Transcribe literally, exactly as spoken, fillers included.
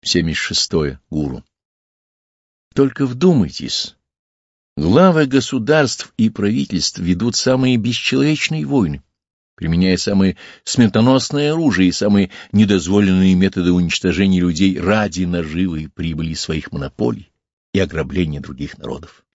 семьдесят шестое. Гуру. Только вдумайтесь, главы государств и правительств ведут самые бесчеловечные войны, применяя самые смертоносные оружия и самые недозволенные методы уничтожения людей ради наживы и прибыли своих монополий и ограбления других народов.